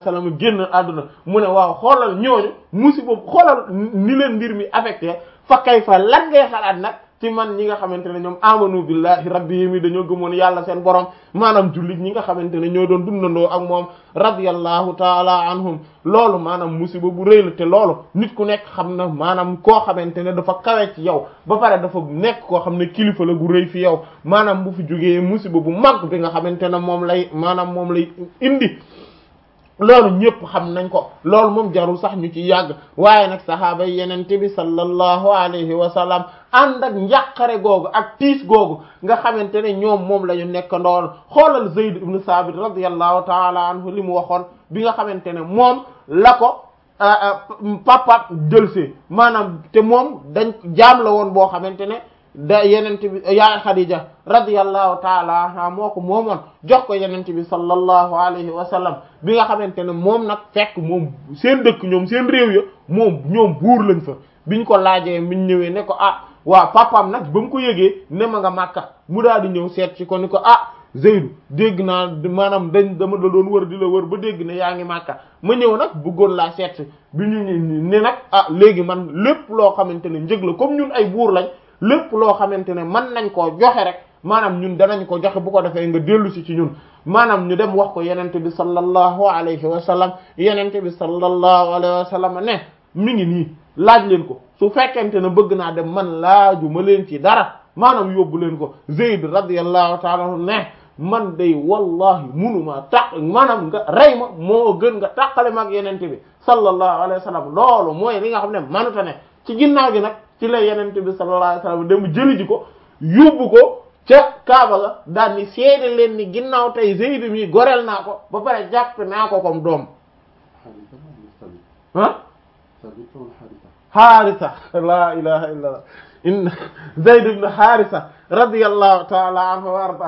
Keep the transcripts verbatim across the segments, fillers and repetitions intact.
wasallam génn àdduna mu ne waaw xoolal ñooñu musiba xoolal ni leen mbir mi affecté fa kay fa lan ngay xalaat nag ci man ñi nga xamante ne ñoom amanu billahi rabbihim dañoo gëmoon yàlla seen borom maanaam jullit ñi nga xamante ne ñoo doon dundandoo ak moom radiyallahu taala anhum loolu maanaam musiba bu rëy la te loolu nit ku nekk xam na maanaam koo xamante ne dafa kawe ci yow ba pare dafa nekk koo xam ne kilifa la gu rëy fi yow maanaam bu fi jógee musiba bu mag bi nga xamante ne moom lay maanaam moom lay indi loolu ñëpp xam nañ ko loolu moom jarul sax ñu ci yàgg waaye nag sahaaba yi yenente bi sallallahu alayhi wa sallam ànd ak njàqare googu ak tiis googu nga xamante ne ñoom moom la ñu nekk ndool xoolal Zayd ibn Sabit radiyallahu taala anhu li mu waxoon bi nga xamante ne moom la ko papa jëlsee maanaam te moom dañ jaam la woon boo xamante ne da yenente bi yaay Khadija radiyallahu taala anha moo ko moomoon jox ko yenente bi sallallahu alayhi wa sallam bi nga xamante ne moom nag fekk moom seen dëkk ñoom seen réew ya moom ñoom buur lañ fa biñ ko laajee biñ ñëwee ne ko ah waaw papaam nag ba mu ko yëgee ne ma nga Makka mu daal di ñëw seet ci ko ni ko ah Zeydu dégg naa maanaam dañ dama la doon wër di la wër ba dégg ne yaa ngi Makka ma ñëw nag bëggoon laa seet bi ñu ne nag ah léegi man lépp loo xamante ne njëg la comme ñun ay buur lañ lépp loo xamante ne mën nañ koo joxe rek maanaam ñun danañ ko joxe bu ko defee nga dellu si ci ñun maanaam ñu dem wax ko yenente bi sallallahu alayhi wa sallam yenente bi sallallahu alayhi wa sallam ne mi ngi nii laaj leen ko su fekkente ne bëgg naa dem man laaju ma leen ci dara maanaam yóbbu leen ko Zayd radiyallahu ta'ala anhu ne man day wallahi munuma taq maanaam nga rey ma moo gën nga tàqale ma ak yenente bi sallallahu alayhi wa sallam loolu mooy li nga xam ne manuta ne ci ginnaaw gi nag ci la yenente bi sallallahu alayhi wa sallam dem jëli ji ko yóbbu ko ca Kaaba ga daal ni seede leen ni ginnaaw tey Zayd mi goreel naa ko ba pare jàpp naa ko comme doom ah Haarisa la ilaha illa allah in Zayd ibn Haarisa radiyallahu ta'ala anhu wa arda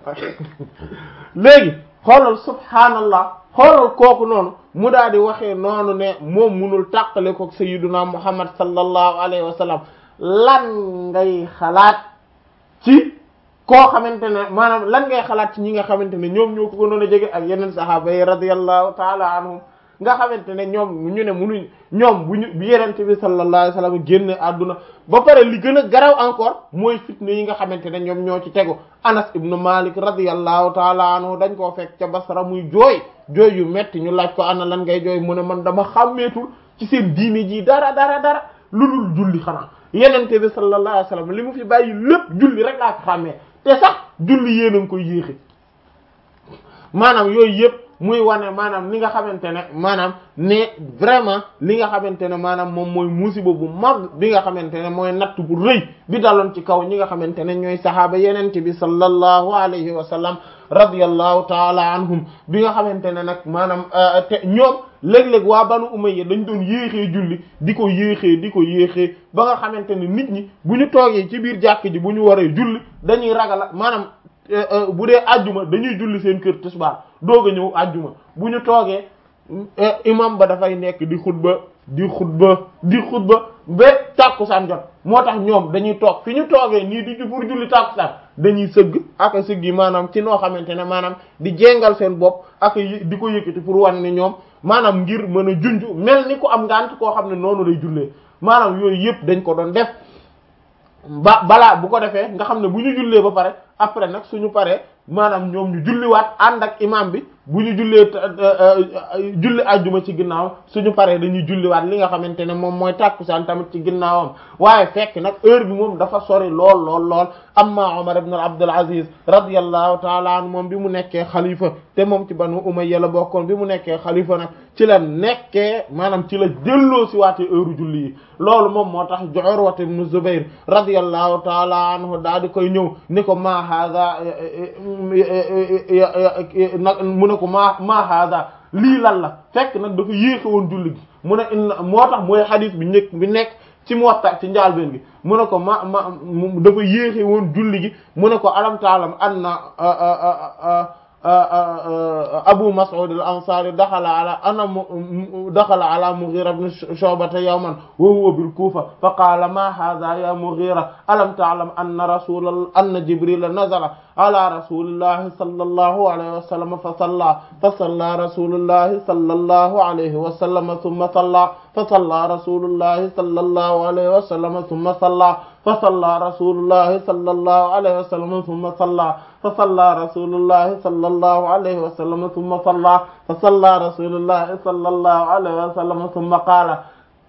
léegi xoolal subhaanallah xoolal kooku noonu mu daal di waxee noonu ne moom munul tàqale ko sayyiduna Muhammad sallallahu alayhi wa sallam lan ngay xalaat ci koo xamante ne maanaam lan ngay xalaat ci ñi nga xamante ne ñoom ñoo ko gënoon a jege ak yeneen sahaaba yi radiyallahu ta'ala anhum nga xamante ne ñoom ñu ne munuñ ñoom bu ñu bi yenente bi sallallahu alayhi wasallam génne àdduna ba pare li gën a garaw encore mooy fitna yi nga xamante ne ñoom ñoo ci tegu Anas ibn Malik radiyallahu ta'ala anhu dañ koo fekk ca Basra muy jooy jooy yu metti ñu laaj ko ana lan ngay jooy mu ne man dama xàmmeetul ci seen diine ji dara dara dara lu dul julli xanaa yenente bi sallallahu alayhi wasallam li mu fi bàyyi lépp julli rek laa ko xàmmee te sax julli yéen a ngi koy yéexe maanaam yooyu yëpp muy wane maanaam li nga xamante ne maanaam ne vraiment li nga xamante ne maanaam moom mooy musiba bu mag bi nga xamante ne mooy natt bu rëy bi daloon ci kaw ñi nga xamante ne ñooy sahaaba yenente bi sallallahu alayhi wa sallam radiyallahu taala anhum bi nga xamante ne nag maanaam te ñoom léeg-léeg waa banu umayya dañ doon yéexee julli di ko yéexee di ko yéexee ba nga xamante ne nit ñi bu ñu toogee ci biir jàkk ji bu ñu waree julli dañuy ragal maanaam bu dee ajjuma dañuy julli seen kër tisbaar doog a ñëw ajjuma bu ñu toogee imam ba dafay nekk di xutba di xutba di xutba ba tàkkusaan jot moo tax ñoom dañuy toog fi ñu toogee nii di pour julli tàkkusaan dañuy sëgg ak a sëgg yi maanaam ci noo xamante ne maanaam di jéngal seen bopp ak di ko yëkkati pour wan ni ñoom maanaam ngir mën a junj mel ni ku am ngànt koo xam ne noonu lay jullee maanaam yooyu yëpp dañ ko doon def ba balaa bu ko defee nga xam ne bu ñu jullee ba pare après nag suñu paree maanaam ñoom ñu julliwaat ànd ak imam bi bu ñu jullee julli ajjuma ci ginnaawam suñu paree dañuy julliwaat li nga xamante ne moom mooy tàkkusaan tamit ci ginnaawam waaye fekk nag heure bi moom dafa sori lool lool lool amma Umar ibn Abdul Aziz radiyallahu ta'ala anhu moom bi mu nekkee xalifa te moom ci Banu Umayya la bokkoon bi mu nekkee xalifa nag ci la nekkee maanaam ci la delloo si waatee heure julli yi loolu moom moo tax Urwa ibn Zubayr radiyallahu ta'ala anhu daal di koy ñëw ni ko ma hada nag mu ne ko ma ma hada lii lan la fekk nag dafa yéexe woon julli gi mu ne inna moo tax mooy xadis bi nekk bi nekk ci Muwatta ci njaalbeen gi mu ne ko ma ma dafa yéexe woon julli gi mu ne ko alam ta'lam anna Abu Mas'ud al-Ansari daxala ala ana daxala ala Mughira ibn Shu'bata yawman wa huwa bil Kufa fa qaala ma hadha ya Mughira alam ta'lam anna rasul anna Jibril nazala ala rasulillahi sallallahu alayhi wa sallam fa salla fa salla rasulullahi sallallahu alayhi wa sallam thumma salla fa salla rasulullahi sallallahu alayhi wa sallam thumma salla fa salla rasulullahi sallallahu alayhi wa sallam thumma salla fa salla rasulullahi sallallahu alayhi wa sallam thumma salla fa salla rasulullahi sallallahu alayhi wa sallam thumma qaala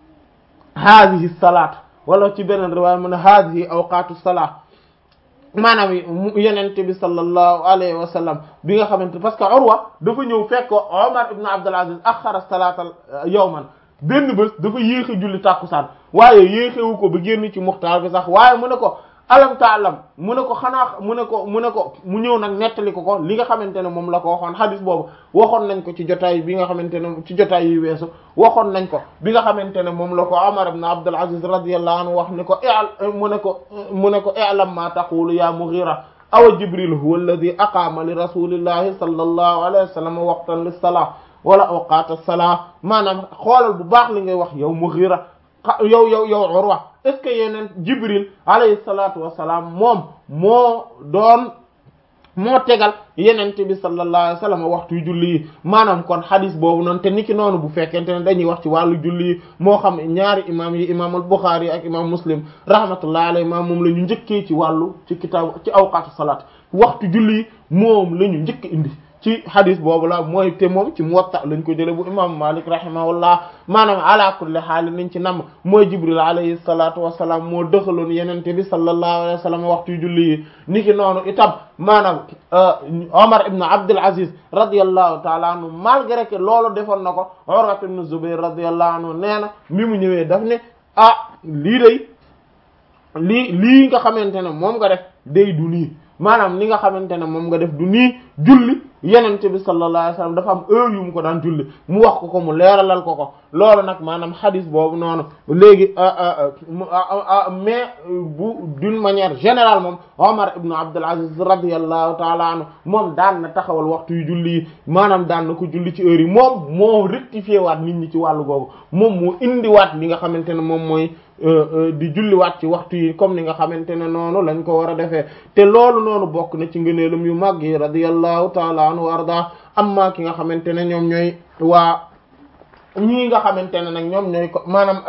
hadhihi as-salat wala ci beneen riwaaya mu ne hadhihi awqatu as-salat maanaam Yonent bi sallallahu alayhi wa sallam bi nga xamante parce que Urwa dafa ñëw fekk Umar ibn Abdul Aziz axara salata yawman benn bés dafa yéexe julli tàkkusaan waaye yéexewu ko ba génn ci muxtaar bi sax waaye mu ne ko alam taalam mu ne ko xanaa mu ne ko mu ne ko mu ñëw nag nettali ko ko li nga xamante ne moom la ko waxoon hadis boobu waxoon nañ ko ci jotaay bi nga xamante ne ci jotaay yi weesu waxoon nañ ko bi nga xamante ne moom la ko Umar ibn Abdul Aziz radiyallahu anhu wax ne ko mu ne ko mu ne ko i'lam ma taqulu ya Mughira aw Jibril huwa alladhi aqama li rasulillahi sallallahu alayhi wa sallam waqtan lis-salah wala awqat as-salah maanaam xoolal bu baax li ngay wax yow Mughira yow yow yow Urwa est ce que yeneen Jibril alayhi salatu wassalam moom moo doon moo tegal yenente bi sallallahu alayhi wasallam waxtu yu julli yi maanaam kon hadis boobu noonu te niki noonu bu fekkente ne dañuy wax ci wàllu julli yi moo xam ñaari imam yi imam al-Bukhari yi ak imam Muslim rahmatullahi alayhi maam moom la ñu njëkkee ci wàllu ci kitaab ci awqatu salaat waxtu julli yi moom la ñu njëkk indi ci hadis boobu la mooy te moom ci Muwatta lañ ko jële bu imam Malik rahimahullah maanaam ala kulli haal niñ ci nam mooy Jibril alayhi salatu wassalam moo dëxaloon yenente bi sallallahu alayhi wa sallam waxtu julli yi niki noonu itam maanaam Omar ibn Abdul Aziz radiyallahu ta'ala anhu malgré que loolu defoon na ko Urwa ibn Zubayr radiyallahu anhu nee na mi mu ñëwee daf ne ah lii day lii lii nga xamante ne moom nga def day du nii maanaam li nga xamante ne moom nga def du nii julli yenente bi sallallahu alayhi wasallam dafa am heure yu mu ko daan julli mu wax ko ko mu leeralal ko ko loolu nag maanaam hadis boobu noonu léegi mais bu d'une manière générale moom Omar ibn Abdul Aziz radiyallahu ta'ala anhu moom daan na taxawal waxtu yu julli yi maanaam daan na ko julli ci heure yi moom moo rectifié waat nit ñi ci wàllu googu moom moo indiwaat li nga xamante ne moom mooy di julliwaat ci waxtu yi comme ni nga xamante ne noonu lañ ko war a defee te loolu noonu bokk na ci ngëneelam yu màgg yi radiyallahu ta'ala anhu warda amma ki nga xamante ne ñoom ñooy waa ñii nga xamante ne nag ñoom ñooy ko maanaam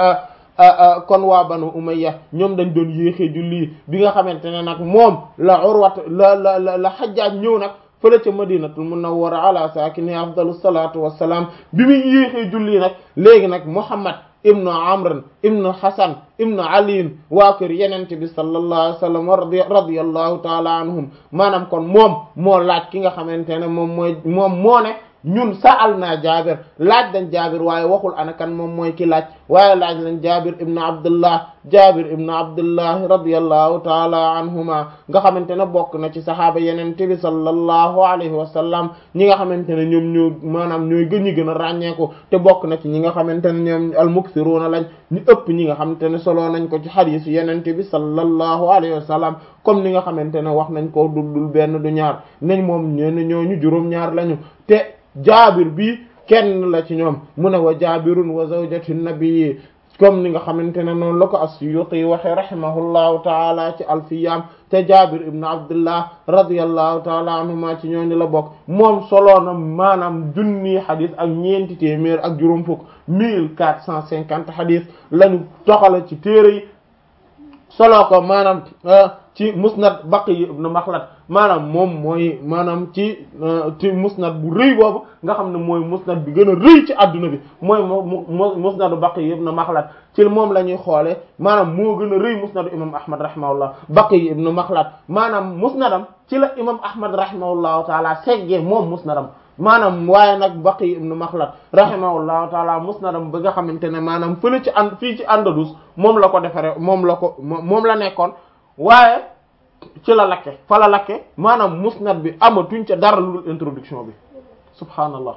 kon waa Banu Umayya ñoom dañ doon yéexee julli bi nga xamante ne nag moom la Urwat la la la la Hajjaaj ñëw nag fële ca Madinatul Munawwara ala saakini afdalus salaatu wassalaam bi muy yéexee julli nag léegi nag Muhammad ibnu Amr ibnu Hasan ibnu Ali waa kër yenente bi sallallahu alayhi wa sallam radiyallahu taala anhum maanaam kon moom moo laaj ki nga xamante ne moom mooy moom moo ne ñun sa'al naa Jaabir laaj dañ Jaabir waaye waxul ana kan moom mooy ki laaj waaye laaj lañ Jaabir ibnu Abdullah Jaabir ibnu Abdullah radiyallahu taala anhuma nga xamante ne bokk na ci saxaaba yenente bi sallallahu alayhi wa sallam ñi nga xamante ne ñoom ñoo maanaam ñooy gën ñi gën a ràññeeku te bokk na ci ñi nga xamante ne ñoom al-muksiruuna lañ ñu ëpp ñi nga xamante ne solo nañ ko ci hadiis yenente bi sallallahu alayhi wa sallam comme ni nga xamante ne wax nañ ko dul dul benn du ñaar nañ moom ñeen ñooñu juróom-ñaar lañu te Jaabir bi kenn la ci ñoom mu ne wa Jaabirun wa zawjatu nabiyyi comme ni nga xamante ne noonu la ko as-Suyuti waxe rahimahullahu taala ci alfiyam te Jaabir ibn Abdullah radiyallahu taala anhuma ci ñooñu la bokk moom solo na maanaam junni hadith ak ñeenti téeméer ak juróom fukk mille quatre cent cinquante hadith lañu toxale ci téere yi solo ko maanaam ci musnad Baqi ibn Makhlad maanaam moom mooy maanaam ci ci musnad bu rëy boobu nga xam ne mooy musnad bi gën a rëy ci adduna bi mooy musnadu Baqi ibn Makhlad ci moom la ñuy xoolee maanaam moo gën a rëy musnadu imam Ahmad rahimahullah Baqi ibn Makhlad maanaam musnadam ci la imam Ahmad rahimahullahu taala seggee moom musnadam maanaam waaye nag Baqi ibn Makhlad rahimahullahu taala musnadam ba nga xamante ne maanaam fële ci and fii ci Andalus moom la ko defaree moom la ko moom la nekkoon waaye ci la lakke fa la lakke maanaam musnad bi amatuñ ca dara lu dul introduction bi subhaanallah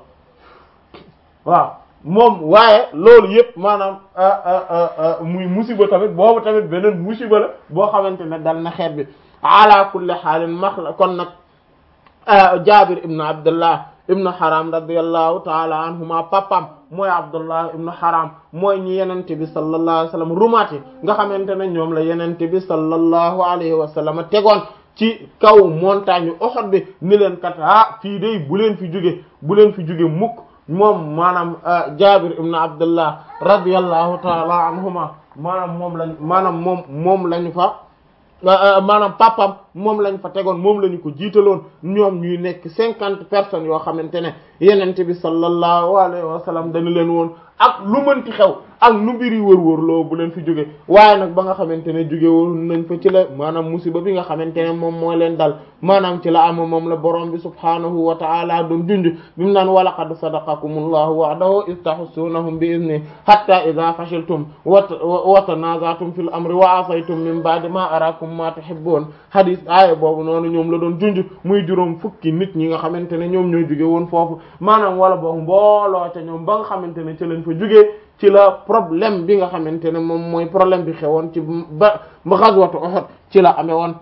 waaw moom waaye loolu yëpp maanaam muy musiba tamit boobu tamit beneen musiba la boo xamante ne dal na xeet bi ala kulli xaalin max la kon nag Jaabir ibn Abdullah ibn Haram radiyallahu taala anhuma papam mooy Abdullah ibn Haram mooy ñi yenente bi sallallahu alayhi wa sallam rumaati nga xamante ne ñoom la yenente bi sallallahu alayhi wa sallam tegoon ci kaw montagne Uhud bi ni leen kat ah fii day bu leen fi jóge bu leen fi jóge mukk moom maanaam Jaabir ibn Abdullah radiyallahu taala anhuma maanaam moom lañ maanaam moom moom lañu fa maanaam papam moom lañ fa tegoon moom lañu ko jiitaloon ñoom ñuy nekk cinquante personnes yoo xamante ne yenente bi sallallahu alayhi wa sallam dañu leen woon ak lu mënti xew ak nu mbiri wër-wër loo bu leen fi jóge waaye nag ba nga xamante ne jóge woon nañ fa ci la maanaam musiba bi nga xamante ne moom moo leen dal maanaam ci la am moom la borom bi subhaanahu wa ta'ala doon junj bi mu naan wa laqad sadaqakumullahu wa'dahu iz tahussunahum bi izni hatta idha fashiltum wa tanaza'tum fil amri wa asaytum min ba'di ma arakum ma tuhibbun hadith aaya boobu noonu ñoom la doon junj muy juróom fukki nit ñi nga xamante ne ñoom ñooy jóge woon foofu maanaam wala boobu mbooloo te ñoom ba nga xamante ne ci lañ fa jógee ci la problème bi nga xamante ne moom mooy problème bi xewoon ci ba ba ghazwatu Uhud ci la amee woon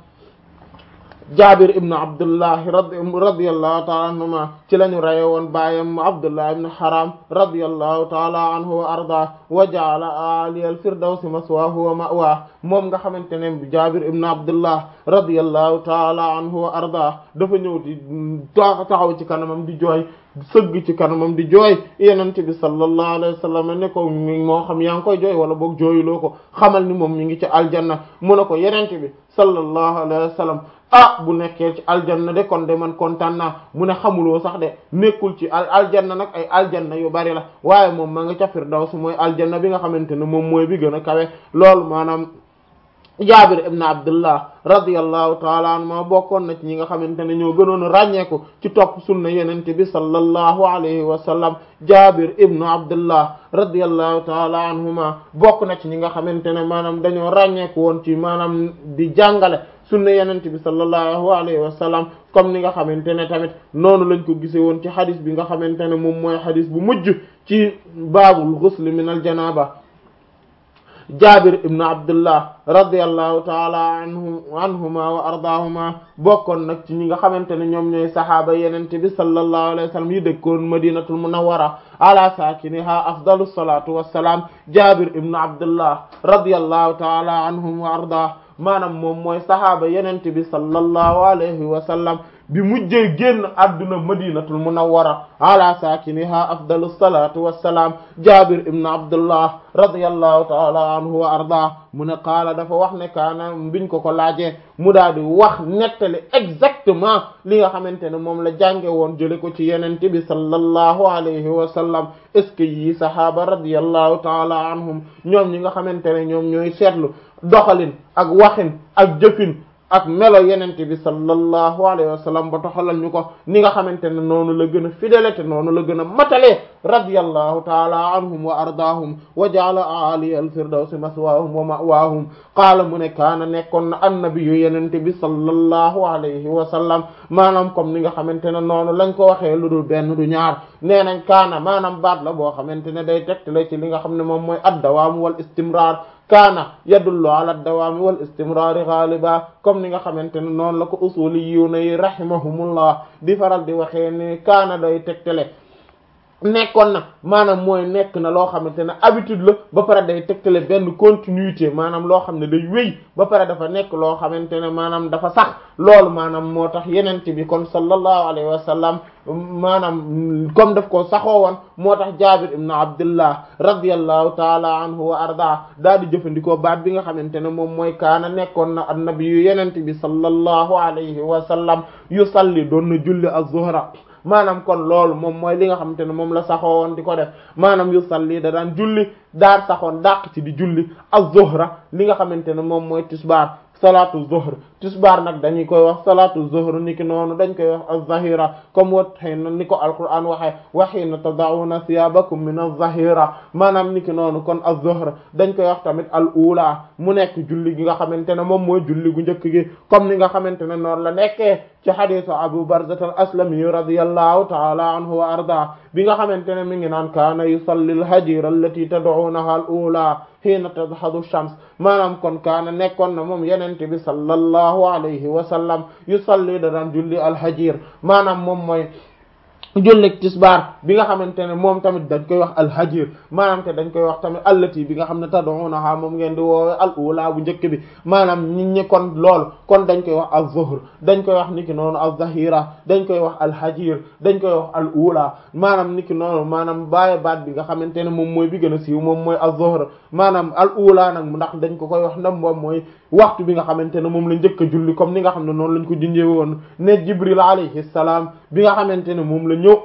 Jaabir ibn Abdullah radiyallahu ta'ala anhuma ci lañu reye woon baayam Abdullah ibn Haram radiyallahu ta'ala anhu wa arda wa ja'ala aliyal firdawsi maswaahu wa ma'waahu moom nga xamante ne Jaabir ibn Abdullah radiyallahu ta'ala anhu wa arda dafa ñëw di taxaw ci kanamam di jooy sëgg ci kanamam di jooy Yonent bi sallallahu alayhi wa sallam ne ko moo xam yaa ngi koy jooy wala boog jooyuloo ko xamal ni moom mi ngi ci aljanna mu ne ko Yonent bi sallallahu alayhi wa sallam ah bu nekkee ci aljanna de kon de man kontaan naa mu ne xamuloo sax de nekkul ci al aljanna nag ay aljanna yu bari la waaye moom ma nga ca firdaws mooy aljanna bi nga xamante ne moom mooy bi gën a kawe loolu maanaam Jaabir ibn Abdullah radiyallahu ta'ala anhu ma bokkoon na ci ñi nga xamante ne ñoo gënoon a ràññeeku ci topp sunna yenente bi sallallahu alayhi wa sallam Jaabir ibn Abdullah radiyallahu ta'ala anhuma bokk na ci ñi nga xamante ne maanaam dañoo ràññeeku woon ci maanaam di jàngale sunna yenente bi sallallahu alayhi wa sallam comme ni nga xamante ne tamit noonu lañ ko gisee woon ci xadis bi nga xamante ne moom mooy xadis bu mujj ci baabul ghusl min al janaba Jaabir ibn Abdullah radiyallahu ta'ala anhum anhuma wa ardaahuma bokkoon nag ci ñi nga xamante ne ñoom ñooy saxaaba yenente bi sallallahu alayhi wa sallam yi dëkkoon madinatul munawwara ala saakiniha afdalu salatu wassalam Jaabir ibn Abdullah radiyallahu ta'ala anhum wa ardaah maanaam moom mooy saxaaba yenente bi sallallahu alayhi wa sallam bi mujjee génn adduna madinatul munawwara ala saakiniha afdalu salatu wassalam Jaabir ibn Abdullah radiyallahu ta'ala anhu wa arda mu ne qaala dafa wax ne kaana biñ ko ko laajee mu daal di wax nettali exactement li nga xamante ne moom la jànge woon jële ko ci yenente bi sallallahu alayhi wa sallam est ce que yi sahaaba radiyallahu ta'ala anhum ñoom ñi nga xamante ne ñoom ñooy seetlu doxalin ak waxin ak jëfin ak melo yenente bi sallallahu alayhi wa sallam ba toxalal ñu ko ni nga xamante ne noonu la gën a fidélité noonu la gën a matalee radiyallahu ta'ala anhum wa ardaahum wa ja'ala a'ali al-firdawsi maswaahum wa ma'waahum qaala mu ne kaana nekkoon na annabiyyu yenente bi sallallahu alayhi wa sallam maanaam comme ni nga xamante ne noonu lañ ko waxee lu dul benn du ñaar nee nañ kaana maanaam baat la boo xamante ne day tegtale ci li nga xam ne moom mooy ad-dawaam wal istimrar kaana yadullu ala dawaami wal istimraari ghaliba comme ni nga xamante ne noonu la ko usuliyuuna yi rahimahumullah di faral di waxee ni kaana day tegtale nekkoon na maanaam mooy nekk na loo xamante ne habitude la ba pare day tegtale benn continuité maanaam loo xam ne day wéy ba pare dafa nekk loo xamante ne maanaam dafa sax loolu maanaam moo tax yenente bi kon sallallahu alayhi wa sallam maanaam comme daf ko saxoo woon moo tax Jaabir ibn Abdullah radiyallahu taala anhu wa arda daal di jëfandikoo baat bi nga xamante ne moom mooy kaana nekkoon na annabi yu yenente bi sallallahu alayhi wa sallam yusalli doon na julli az-zuhra maanaam kon loolu moom mooy li nga xamante ne moom la saxoo woon di ko def maanaam yusalli da daan julli daar saxoon dàq ci di julli az-zuhra li nga xamante ne moom mooy tisbaar salaatu zuhr tisbaar nag dañuy koy wax salaatu zuhr niki noonu dañ koy wax az-zahira comme wat xëy na ni ko alquran waxee wa hiina tada'una thiyabakum min az-zahira maanaam niki noonu kon az-zuhr dañ koy wax tamit al ula mu nekk julli gi nga xamante ne moom mooy julli gu njëkk gi comme ni nga xamante ne noonu la nekkee ci hadisu Abu Barzah al-Aslami radiyallahu ta'ala anhu wa arda bi nga xamante ne mi ngi naan kaana yusalli al-hajira allati tad'unaha al ula hiina tadhadu shams maanaam kon kaana nekkoon na moom yenente bi sallallahu alayhi wa sallam yusalli da daan julli alhajir maanaam moom mooy jullik tisbaar bi nga xamante ne moom tamit dañ koy wax alhajir maanaam te dañ koy wax tamit allati bi nga xam ne tad'unaha moom ngeen di woowe al ula bu njëkk bi maanaam nit ñi kon lool kon dañ koy wax az-zuhr dañ koy wax niki noonu az-zahira dañ koy wax alhajir dañ koy wax al ula maanaam niki noonu maanaam bàyyi baat bi nga xamante ne moom mooy bi gën a siiw moom mooy az-zuhr maanaam al ula nag ndax dañ ko koy wax ndam moom mooy waxtu bi nga xamante ne moom la njëkk a julli comme ni nga xam ne noonu lañ ko junjee woon ne Jibril alayhi salaam bi nga xamante ne moom la ñëw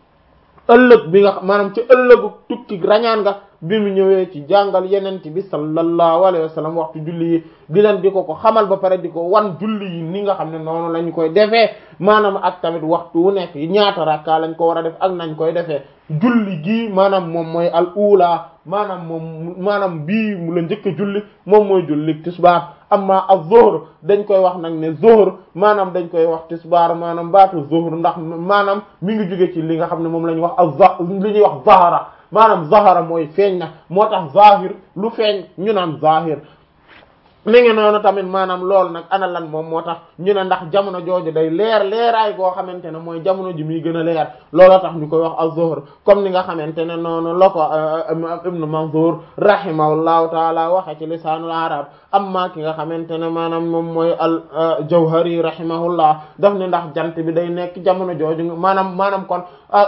ëllëg bi nga maanaam ci ëllëgu tukki rañaan nga bi mu ñëwee ci jàngal yenente bi sallallahu alayhi wa sallam waxtu julli yi di leen di ko ko xamal ba pare di ko wan julli yi ni nga xam ne noonu lañ koy defee maanaam ak tamit waxtu wu nekk ñaata rakka lañ ko war a def ak nañ koy defee julli gi maanaam moom mooy al ula maanaam moom maanaam bii mu la njëkk a julli moom mooy julli tisbaar amma az-zuhr dañ koy wax nag ne zuhr maanaam dañ koy wax tisbaar maanaam baatu zuhr ndax maanaam mi ngi jóge ci li nga xam ne moom la ñuy wax az li ñuy wax zahara maanaam zahara mooy feeñ na moo tax zahir lu feeñ ñu naan zahir mi ngi noonu tamit maanaam loolu nag ana lan moom moo tax ñu ne ndax jamono jooju day leer leeraay goo xamante ne mooy jamono ji muy gën a leer looloo tax ñu koy wax az-zuhr comme ni nga xamante ne noonu la ko ibnu Manzur rahimahullahu taala waxe ci lisaanul arab amma ki nga xamante ne maanaam moom mooy al Jawhari rahimahullah daf ne ndax jant bi day nekk jamono jooju maanaam maanaam kon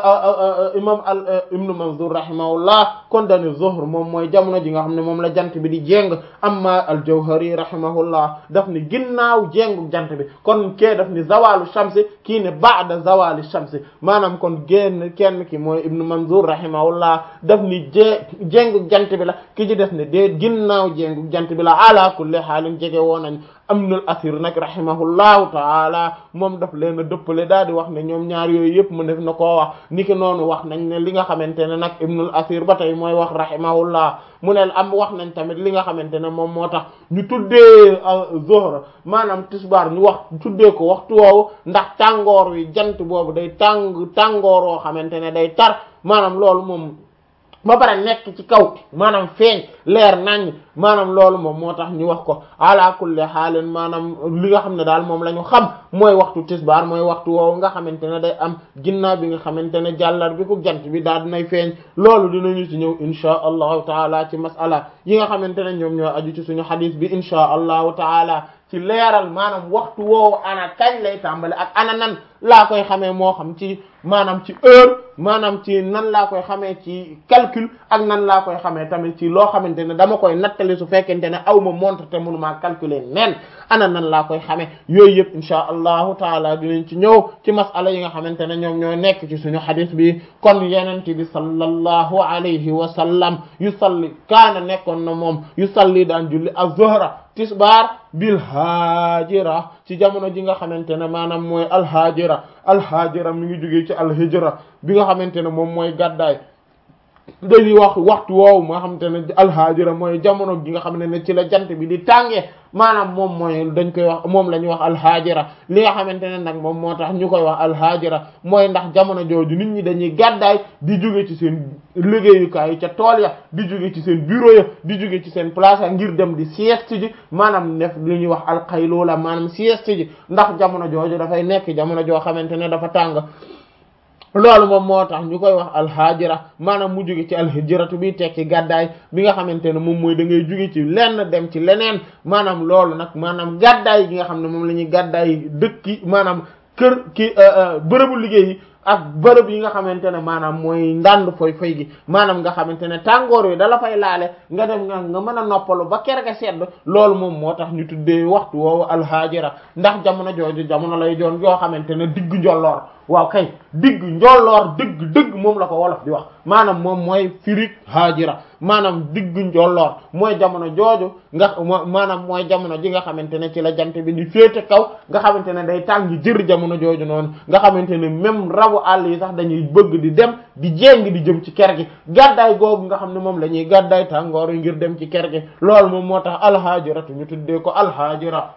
imam al ibnu Manzur rahimahullah kon dani zuhr moom mooy jamono ji nga xam ne moom la jant bi di jéng amma al Jawhari rahimahullah daf ni ginnaaw jéngu jant bi kon kee daf ni zawalu shamsi kii ne ba'da zawali shamsi maanaam kon génn kenn ki mooy ibnu Manzur rahimahullah daf ni jé jéngu jant bi la ki ci def ne dee ginnaaw jéngu jant bi la ala kulli haalin jege woon nañ Ibnul Asir nag rahimahullahu taala moom daf leen a dëppale daal di wax ne ñoom ñaar yooyu yëpp mu def na koo wax niki noonu wax nañ ne li nga xamante ne nag Ibnul Asir ba tey mooy wax rahimahullah mu ne am wax nañ tamit li nga xamante ne moom moo tax ñu tuddee zuhr maanaam tisbaar ñu wax tuddee ko waxtu woowu ndax tàngoor wi jant boobu day tàng tàngooroo xamante ne day tar maanaam loolu moom ba pare nekk ci kaw maanaam feeñ leer nañ maanaam loolu moom moo tax ñu wax ko ala kulli xaalin maanaam li nga xam ne daal moom la ñu xam mooy waxtu tisbaar mooy waxtu woowu nga xamante ne day am ginnaaw bi nga xamante ne jàllar bi ku jant bi daal dinay feeñ loolu dinañu ci ñëw insha allahu taala ci masala yi nga xamante ne ñoom ñoo aju ci suñu xadis bi insha allahu taala ci leeral maanaam waxtu woowu ana kañ lay tàmbale ak ana nan laa koy xamee moo xam ci maanaam ci heure maanaam ci nan laa koy xamee ci calcul ak nan laa koy xamee tamit ci loo xamante ne dama koy nattali su fekkente ne aw ma montre te mënumaa calculer nen ana nan laa koy xamee yooyu yëpp insha allahu taala dinañ ci ñëw ci masala yi nga xamante ne ñoom ñoo nekk ci suñu xadis bi kon yenente bi sallallahu alayhi wa sallam yusalli kaana nekkoon na moom yusalli daan julli az-zuhra tisbaar bil haajira ci jamono ji nga xamante ne maanaam mooy alhaajira alhaajira mi ngi jógee ci alhijra bi nga xamante ne moom mooy gàddaay dañuy wax waxtu woowu moo xamante ne alhaajira mooy jamono gi nga xam ne ne ci la jant bi di tàngee maanaam moom mooy dañ koy wax moom la ñuy wax alhaajira li nga xamante ne nag moom moo tax ñu koy wax alhaajira mooy ndax jamono jooju nit ñi dañuy gàddaay di jóge ci seen liggéeyukaay yi ca tool ya di jóge ci seen bureau ya di jóge ci seen place ya ngir dem di sieste ji maanaam def li ñuy wax alxaylula maanaam sieste ji ndax jamono jooju dafay nekk jamono joo xamante ne dafa tàng loolu moom moo tax ñu koy wax alhaajira maanaam mu jóge ci alhijratu bi tekki gàddaay bi nga xamante ne moom mooy da ngay jóge ci lenn dem ci leneen maanaam loolu nag maanaam gàddaay gi nga xam ne moom la ñuy gàddaay dëkki maanaam kër ki bërëbu liggéey yi ak bërëb yi nga xamante ne maanaam mooy ndànd foy foy gi maanaam nga xamante ne tàngoor wi dala fay laale nga dem nga nga mën a noppalu ba ker ga sedd loolu moom moo tax ñu tuddee waxtu woowu alhaajira ndax jamono jooju jamono lay doon yoo xamante ne diggu njolloor waaw kay digg njolloor dëgg dëgg moom la ko wolof di wax maanaam moom mooy firig haajira maanaam digg njolloor mooy jamono jooju nga maanaam mooy jamono ji nga xamante ne ci la jant bi di féete kaw nga xamante ne day tàng jër jamono jooju noonu nga xamante ne même rabu àll yi sax dañuy bëgg di dem di jéng di jëm ci ker gi gàddaay googu nga xam ne moom la ñuy gàddaay tàngoor yi ngir dem ci ker gi loolu moom moo tax alhaajiratu ñu tuddee ko alhaajira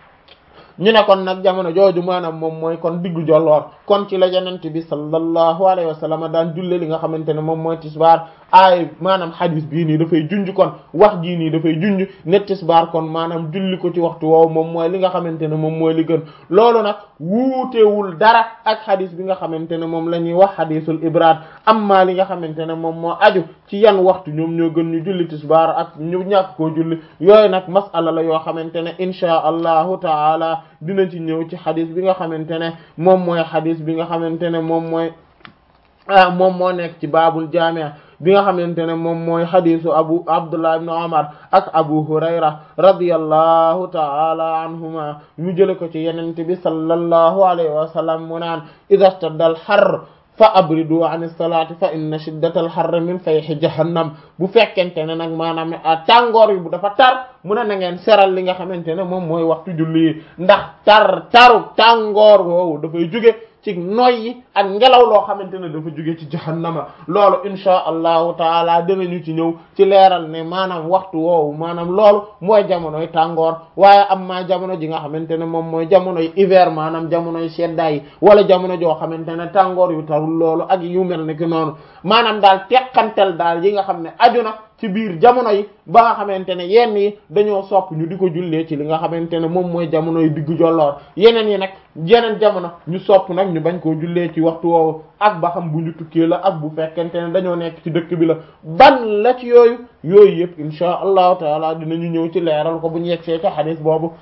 ñu ne kon nag jamono jooju maanaam moom mooy kon diggu jolloor kon ci la yenente bi sallallahu alayhi wa sallam daan julle li nga xamante ne moom mooy tisbaar aay maanaam xadis bii nii dafay junj kon wax jii nii dafay junj ne tisbaar kon maanaam julli ko ci waxtu woowu moom mooy li nga xamante ne moom mooy li gën loolu nag wuutewul dara ak xadis bi nga xamante ne moom la ñuy wax xadisul ibrad amma li nga xamante ne moom moo aju ci yan waxtu ñoom ñoo gën ñu julli tisbaar ak ñu ñàkk koo julli yooyu nag masala la yoo xamante ne insha allahu taala dina ci ñëw ci xadis bi nga xamante ne moom mooy xadis bi nga xamante ne moom mooy ah moom moo nekk ci baabul jaami' bi nga xamante ne moom mooy xadisu abu abdullah ibn umar ak abu hurayra radiyallahu ta'ala anhuma mu jële ko ci yenente bi sallallahu alayhi wa sallam mu naan idha stadda al harr fa abridu an as-salati fa inna shiddata al-harr min fayhi jahannam bu fekkente ne nag maanaam tàngoor yi bu dafa tar mu ne na ngeen seral li nga xamante ne moom mooy waxtu julli ndax tar taru tàngoor woowu dafay jóge ci noyyi ak ngelaw loo xamante ne dafa jóge ci jahannama loolu insha allahu taala dinañu ci ñëw ci leeral ne maanaam waxtu woowu maanaam loolu mooy jamonoy tàngoor waaye am maa jamono ji nga xamante ne moom mooy jamonoy hiver maanaam jamonoy seddaay yi wala jamono joo xamante ne tàngoor yu tarul loolu ak yu mel ne ki noonu maanaam daal teqantel daal yi nga xam ne aju na ci biir jamono yi ba nga xamante ne yenn yi dañoo sopp ñu di ko jullee ci li nga xamante ne moom mooy jamono yi diggu jolloor yeneen yi nag yeneen jamono ñu sopp nag ñu bañ koo jullee ci waxtu woowu ak ba xam bu ñu tukkee la ak bu fekkente ne dañoo nekk ci dëkk bi la ban la ci yooyu yooyu yëpp insha allahu taala dinañu ñëw ci leeral ko bu ñu yegsee ci xadis boobu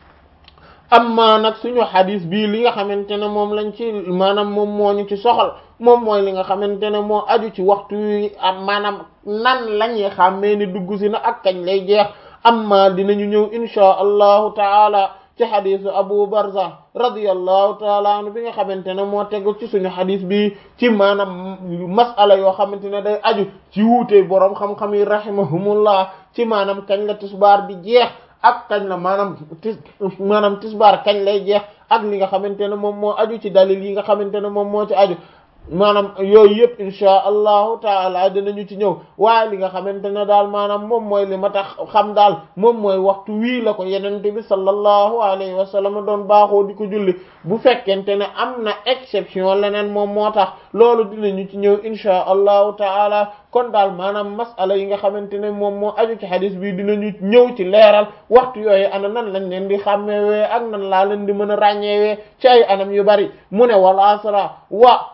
amma nag suñu xadis bii li nga xamante ne moom lañ ci maanaam moom moo ñu ci soxal moom mooy li nga xamante ne moo aju ci waxtu yi am maanaam nan lañuy xàmmee ni dugg si na ak kañ lay jeex amma dinañu ñëw insha allahu taala ci xadisu abu barza radiyallahu taala anhu bi nga xamante ne moo tegu ci suñu xadis bi ci maanaam masala yoo xamante ne day aju ci wuute boroom xam-xam yi rahimahumullah ci maanaam kañ la tisbaar di jeex ak kañ la maanaam tis maanaam tisbaar kañ lay jeex ak li nga xamante ne moom moo aju ci dalil yi nga xamante ne moom moo ci aju maanaam yooyu yëpp insha allahu taala dinañu ci ñëw waaye li nga xamante ne daal maanaam moom mooy li ma tax xam daal moom mooy waxtu wii la ko yenente bi sallallahu alayhi wa sallam doon baaxoo di ko julli bu fekkente ne am na exception leneen moom moo tax loolu dinañu ci ñëw insha allahu taala kon daal maanaam masala yi nga xamante ne moom moo aju ci hadis bi dinañu ñëw ci leeral waxtu yooyu ana nan lañ leen di xàmmeewee ak nan laa leen di mën a ràññeewee ci ay anam yu bari mu ne wal asra wa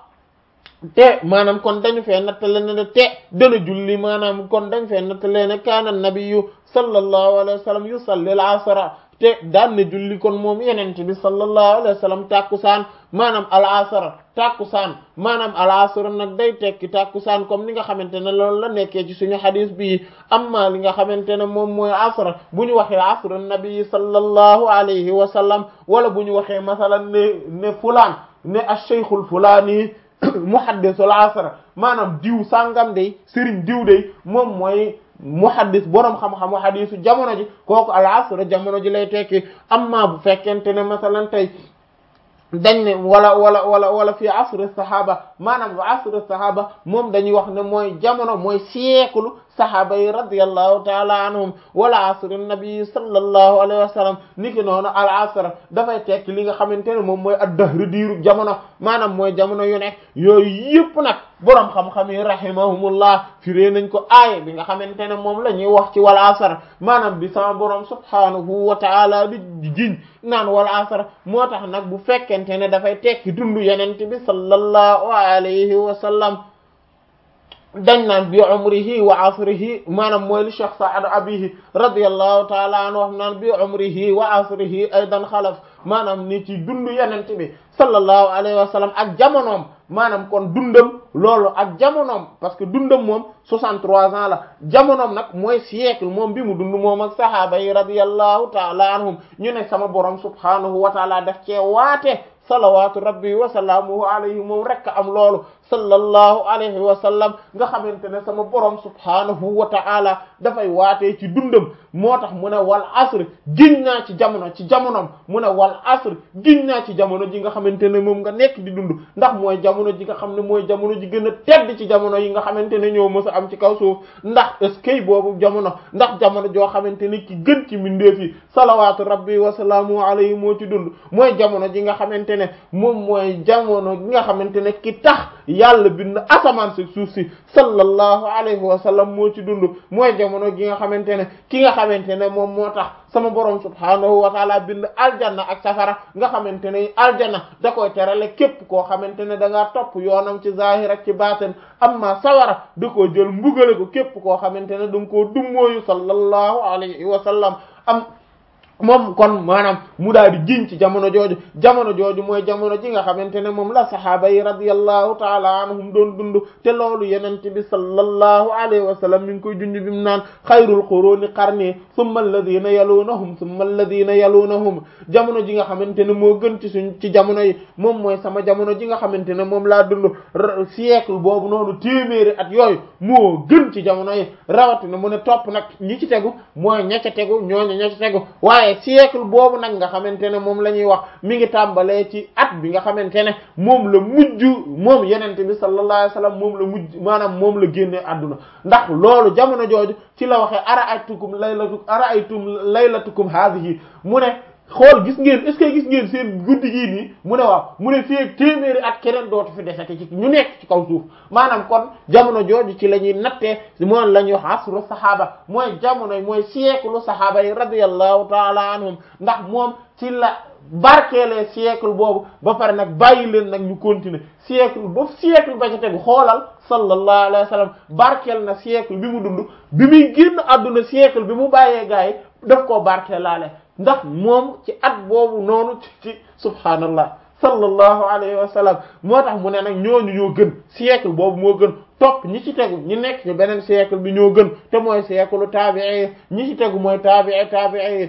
te maanaam kon dañu fee nattale ne te dana julli maanaam kon dañu fee nattale ne kaana nabiyyu sallallahu alayhi wa sallam yusalli al-asra te daan na julli kon moom yenente bi sallallahu alayhi wa sallam tàkkusaan maanaam al-asra tàkkusaan maanaam al-asr nag day tekki tàkkusaan comme ni nga xamante ne loolu la nekkee ci suñu xadis bi amma li nga xamante ne moom mooy asr bu ñu waxee asr nabi sallallahu alayhi wa sallam wala bu ñu waxee masalan ne ne fulaan ne ash-shaykhul fulaani muhaddisul asr maanaam diw sàngam day sëriñ diw day moom mooy muhaddis boroom xam-xamu hadisu jamono ji kooku al asr jamono ji lay tekki amma bu fekkente ne masalan tey dañ ne wala wala wala wala fii asr sahaba maanaam asr sahaba moom dañuy wax ne mooy jamono mooy siècle sahaaba yi radiyallahu taala anhum wala asr nabi sallallahu alayhi wa sallam niki noonu al asr dafay tekki li nga xamante ne moom mooy ad-dahr diiru jamono maanaam mooy jamono yu nekk yooyu yëpp nag boroom xam-xam yi rahimahumullah firee nañ ko aaya bi nga xamante ne moom la ñuy wax ci wal asr maanaam bi sama boroom subhanahu wa ta'ala di jiñ naan wal asr moo tax nag bu fekkente ne dafay tekki dundu yenente bi sallallahu alayhi wa sallam dañ naan bi umrihi wa asrihi maanaam mooy li Cheikh Saad Abihi radiyallahu ta'ala anhu wax naan bi umrihi wa asrihi aydan xalaf maanaam ni ci dundu yenente bi sallallahu alayhi wa sallam ak jamonoom maanaam kon dundam loolu ak jamonoom parce que dundam moom soixante-trois ans la jamonoom nag mooy siècle moom bi mu dund moom ak sahaaba yi radiyallahu ta'ala anhum ñu ne sama borom subhanahu wa ta'ala daf cee waate salawatu rabbi wa salaamuhu alayhi moom rekk am loolu sallallahu alayhi wa sallam nga xamante ne sama borom subhanahu wa ta'ala dafay waatee ci dundam moo tax mu ne wal asr giñ naa ci jamono ci jamonoom mu ne wal asr giñ naa ci jamono ji nga xamante ne moom nga nekk di dund ndax mooy jamono ji nga xam ne mooy jamono ji gën a tedd ci jamono yi nga xamante ne ñoo mës a am ci kaw suuf ndax eskay boobu jamono ndax jamono joo xamante ne ki gën ci mindeef yi salawatu rabbi wa salaamuhu alayhi moo ci dund mooy jamono ji nga xamante ne moom mooy jamono gi nga xamante ne ki tax yàlla bind asamaan si suuf si sallallahu alayhi wa sallam moo ci dund mooy jamono gi nga xamante ne ki nga xamante ne moom moo tax sama borom subhaanahu wa taala bind aljanna ak safara nga xamante ne aljanna da koy terale képp koo xamante ne da ngaa topp yoonam ci zahir ak ci baatin amma sawara da koo jël mbugale ko képp koo xamante ne da nga koo dummóoyu sallallahu alayhi wa sallam am moom kon maanaam mu daal di giñ ci jamono jooju jamono jooju mooy jamono ji nga xamante ne moom la sahaaba yi radiyallahu taala anhum doon dund te loolu yenente bi sallallahu alayhi wa sallam mi ngi koy junj bi mu naan xayrul quruni qarni thumma alladhina yalunahum thumma alladhina yalunahum jamono ji nga xamante ne moo gën ci suñ ci jamono yi moom mooy sama jamono ji nga xamante ne moom laa dund siècle boobu noonu téeméeri at yooyu moo gën ci jamono yi rawatina mu ne topp nag ñi ci tegu mooy ña ca tegu ñooñu ña ca tegu waaye siècle boobu nag nga xamante ne moom la ñuy wax mi ngi tàmbalee ci at bi nga xamante ne moom la mujj moom yenente bi sallallahu alayhi wasallam moom la mujj maanaam moom la génnee àdduna ndax loolu jamono jooju ci la waxee ara'aytukum laylatu ara'aytum laylatukum hadhihi mu ne xool gis ngeen est-ce que gis ngeen seen guddi gii nii mu ne waaw mu ne fii téeméeri at keneen dootu fi desati ci ñu nekk ci kaw suuf maanaam kon jamono jooju ci la ñuy nattee moom la ñuy wax asru saxaaba mooy jamono mooy siècle saxaaba yi radiyallahu taala anhum ndax moom ci la barkeelee siècle boobu ba pare nag bàyyi leen nag ñu continuer siècle ba siècle ba ca tegu xoolal sallallahu alayhi wa sallam barkeel na siècle bi mu dund bi muy génn àdduna siècle bi mu bàyyee gaa yi daf koo barkeelaale ndax moom ci at boobu noonu ci ci subhaanallah sallallahu alayhi wa sallam moo tax mu ne nag ñooñu ñoo gën siècle boobu moo gën topp ñi ci tegu ñi nekk ci beneen siècle bi ñoo gën te mooy siècle tabi'i ñi ci tegu mooy tabi'i tabi'i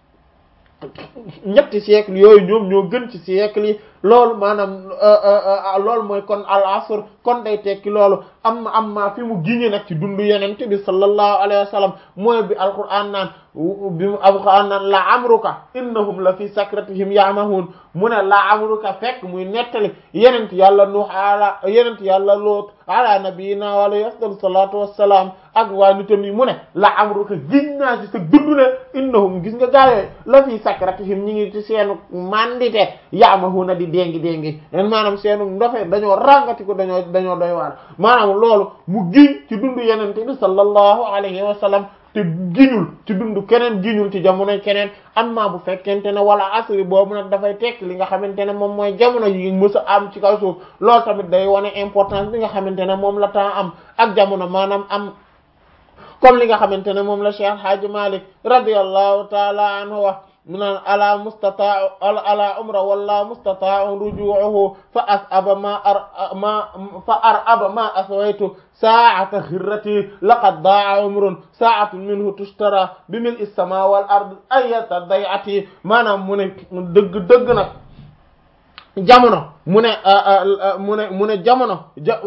ñetti siècle yooyu ñoom ñoo gën ci siècle yi loolu maanaam loolu mooy kon al asr kon day tekki loolu am am maa fi mu giñe nag ci dundu yenente bi sallallahu alayhi wa sallam mooy bi alquran naan bi mu alquran naan la amruka innahum la fi sakratihim ya'mahun mu ne la amruka fekk muy nettali yenent yàlla nuux ala yenent yàlla loot ala nabiyina wa alayhi afdal salatu wassalam ak waa nitam yi mu ne la amruka giñ naa ci sa dundu ne innahum gis nga gaayooyu la fi sakratihim ñi ngi ci seenu mandite ya'mahuna di déngi déngi maanaam seenu ndofe dañoo ràngati ko dañoo dañoo doy waar maanaam loolu mu giñ ci dundu yenente bi sallallahu alayhi wa sallam te giñul ci dundu keneen giñul ci jamonoy keneen amma bu fekkente ne wala asri boobu nag dafay tekk li nga xamante ne moom mooy jamono yi mës a am ci kaw suuf loolu tamit day wane importance bi nga xamante ne moom la temps am ak jamono maanaam am comme li nga xamante ne moom la Cheikh Hadji Malick radiyallahu ta'ala anhu wax mu naan ala mustata'u ala umra wala mustata'u ruju'uhu fa as'aba ma ar ma fa ar'aba ma aswaytu sa'ata khirrati laqad da'a umrun sa'atun minhu tushtara bi mil'i as-sama wal ard ayata day'ati maanaam mu ne dëgg dëgg nag jamono mu ne mu ne mu ne jamono ja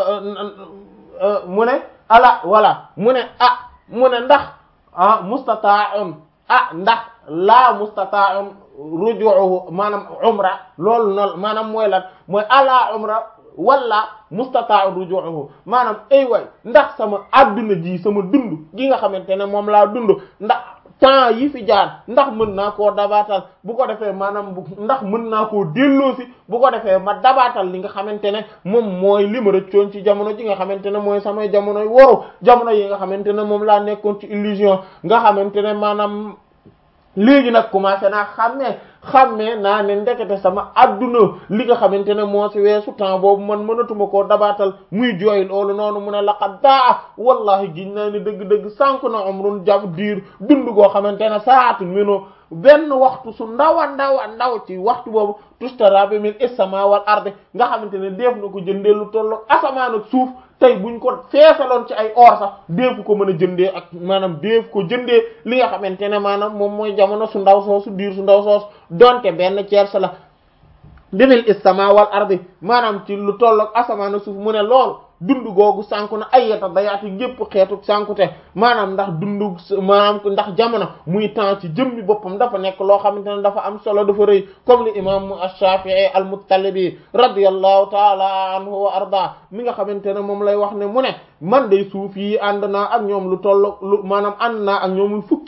mu ne ala wala mu ne ah mu ne ndax ah mustata'un ah ndax laa mustata'un ruju'uhu maanaam umra loolu noonu maanaam mooy lan mooy ala umra wala mustata'un ruju'uhu maanaam ay way ndax sama adduna ji sama dund gi nga xamante ne moom laa dund ndax temps yi fi jaar ndax mën naa koo dabaatal bu ko defee maanaam bu ndax mën naa koo delloosi bu ko defee ma dabaatal li nga xamante ne moom mooy li ma rëccoon ci jamono ji nga xamante ne mooy samay jamonoy woru jamono yi nga xamante ne moom laa nekkoon ci illusion nga xamante ne maanaam léegi nag commencé naa xàmmee xàmmee naa ne ndekete sama adduna li nga xamante ne moo ci weesu temps boobu man mënatuma koo dabaatal muy jooy loolu noonu mu ne laqad daa wallahi giñ naa ne dëgg-dëgg sànq na umrun jab diir dund goo xamante ne saatu mino benn waxtu su ndaw a ndaw a ndaw ci waxtu boobu tustara bi min as-sama wal ard nga xamante ne def na ko jëndee lu tollook asamaan ak suuf tey buñ ko feesaloon ci ay or sax deefu ko mën a jëndee ak maanaam deefu ko jëndee li nga xamante ne maanaam moom mooy jamono su ndaw soosu diir su ndaw soosu donte benn tiers la bimil as-sama wal ardi maanaam ci lu tollook asamaan ak suuf mu ne lool dund googu sànku na ay yata dayaati gépp xeetu sànkute maanaam ndax dundu maanaam ndax jamono muy temps ci jëmmi boppam dafa nekk loo xamante ne dafa am solo dafa rëy comme li imam ash-Shafi'i al-Muttalibi radiyallahu ta'ala anhu wa arda mi nga xamante ne moom lay wax ne mu ne man day suuf yi ànd naa ak ñoom lu tollo lu maanaam ànd naa ak ñoom lu fukki at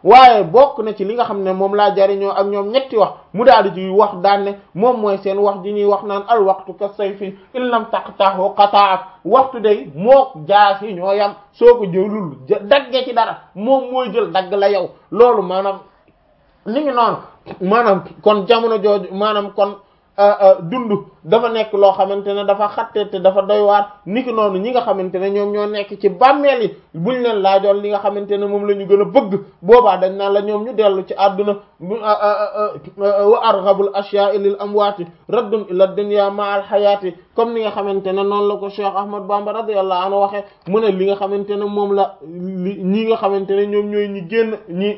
waaye bokk na ci li nga xam ne moom laa jariñoo ak ñoom ñetti wax mu daal di ci wax daan ne moom mooy seen wax ji ñuy wax naan al waxtu ka sayfi in lam taqtahu qata'ak waxtu day mook jaasi ñoo yam soo ko jëlul dagge ci dara moom mooy jël dagg la yow loolu maanaam ni ngi noonu maanaam kon jamono jooju maanaam kon dund dafa nekk loo xamante ne dafa xatte te dafa doy waar niki noonu ñi nga xamante ne ñoom ñoo nekk ci bàmmeel yi buñ leen laajoon li nga xamante ne moom la ñu gën a bëgg boobaa dañ naan la ñoom ñu dellu ci àdduna wa arghabul ashya'i lil amwaati raddun ila dunya ma al hayati comme ni nga xamante ne noonu la ko Cheikh Ahmad Bamba radiyallahu anhu waxee mu ne li nga xamante ne moom la ñi nga xamante ne ñoom ñooy ñi génn ñi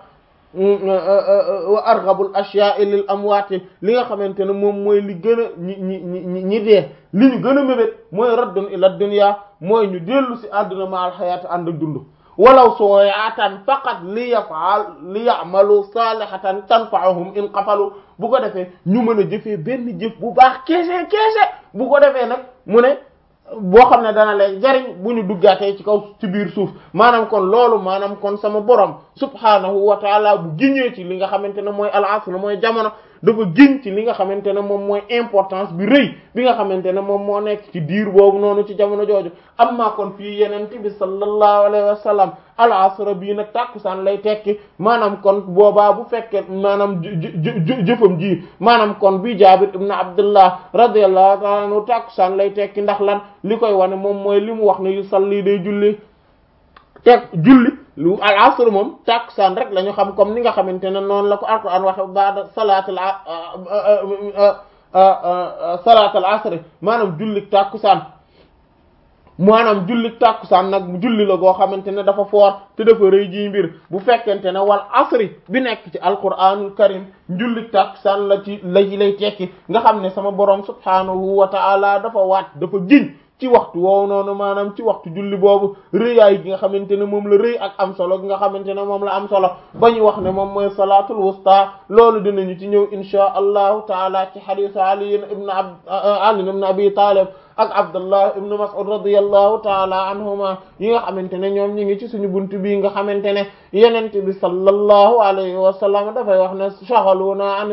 wa arghabul ashya'i lil amwaati li nga xamante ne moom mooy li gën a ñi ñi ñi ñi dee li ñu gën a mébét mooy raddun ila dunya mooy ñu dellu si àdduna ma al hayat ànd ak dund walaw sooyaatan faqat li yafal li ya'malu salihatan tanfa'uhum in qafalu bu ko defee ñu mën a jëfee benn jëf bu baax keese keese bu ko defee nag mu ne boo xam ne dana leen jariñ bu ñu duggaatee ci kaw ci biir suuf maanaam kon loolu maanaam kon sama borom subhaanahu wa taala bu giñee ci li nga xamante ne mooy al asr mooy jamono dafa giñ ci li nga xamante ne moom mooy importance bi rëy bi nga xamante ne moom moo nekk ci diir boobu noonu ci jamono jooju amma kon fii yenente bi sallallahu alayhi wa sallam al asr bii nag tàkkusaan lay tekki maanaam kon boobaa bu fekkee maanaam jëfam ji maanaam kon bi Jaabir ibn Abdullah radiyallahu ta'ala anhu tàkkusaan lay tekki ndax lan li koy wane moom mooy li mu wax ne yu salli day julli teg julli lu al asr moom tàkkusaan rek la ñu xam comme ni nga xamante ne noonu la ko Alxuraan waxe baada salaatul salaatul asr maanaam julli tàkkusaan maanaam julli tàkkusaan nag julli la goo xamante ne dafa foor te dafa rëy ji mbir bu fekkente ne wal asri bi nekk ci alquranul karim julli tàkkusaan la ci la lay tekki nga xam ne sama borom subhaanahu wa ta'ala dafa waat dafa giñ ci waxtu woowu noonu maanaam ci waxtu julli boobu rëyaay gi nga xamante ne moom la rëy ak am solo gi nga xamante ne moom la am solo ba ñu wax ne moom mooy salaatul wusta loolu dinañu ci ñëw insha allahu taala ci hadiisu Ali ibn ab Ali ibn Abi Talib ak Abdullah ibn Mas'ud radiyallahu taala anhuma yi nga xamante ne ñoom ñi ngi ci suñu buntu bii nga xamante ne yenente bi sallallahu alayhi wa sallam dafay wax ne shaghaluna an